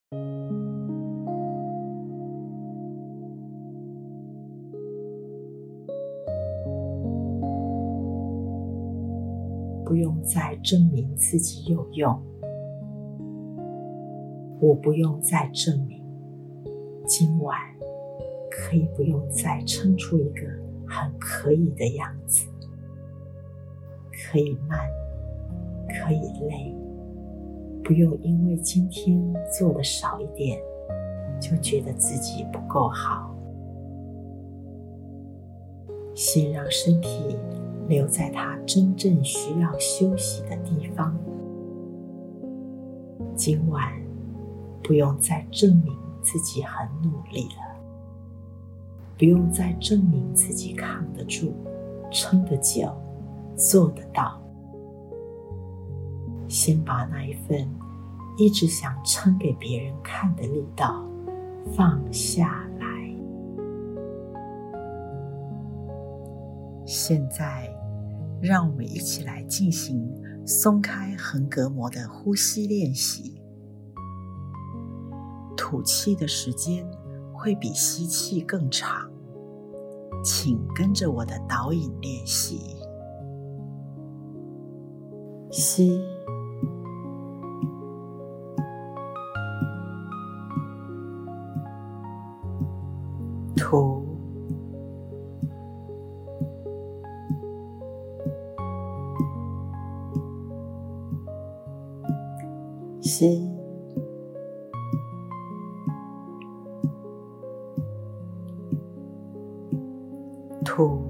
不用再证明自己有用，我不用再证明，今晚可以不用再撑出一个很可以的样子，可以慢，可以累，不用因为今天做的少一点，就觉得自己不够好。先让身体留在它真正需要休息的地方。今晚不用再证明自己很努力了，不用再证明自己扛得住、撑得久、做得到。先把那一份一直想撑给别人看的力道放下来。现在让我们一起来进行松开横膈膜的呼吸练习。吐气的时间会比吸气更长，请跟着我的导引练习。吸，吐，吸，吐，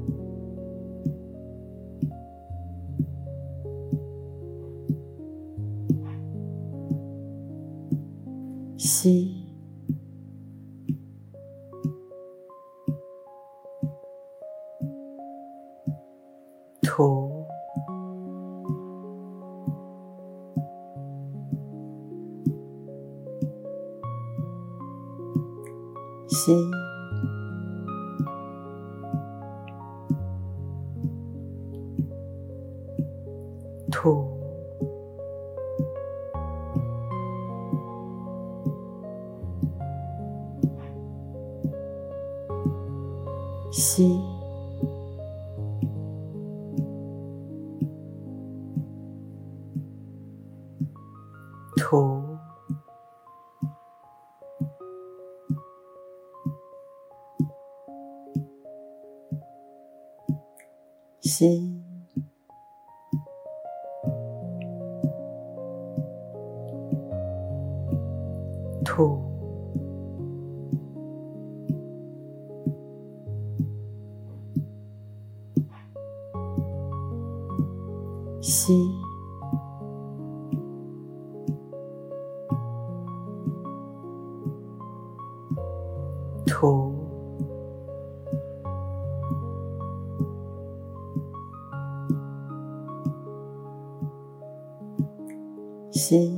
吸，吐，吸，吐，吸，吐，吸，吐，吸，吐，吸，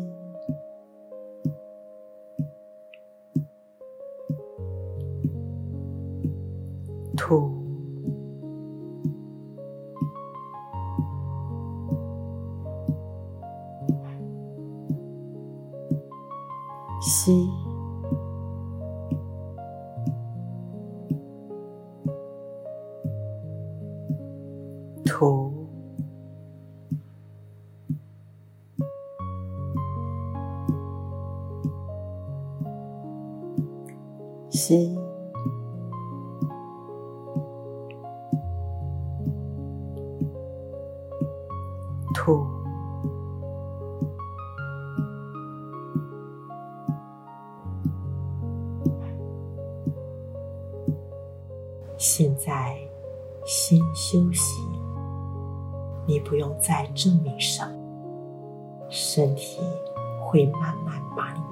吐，吸，吐，吸，吐，现在先休息，你不用再证明什么，身体会慢慢把你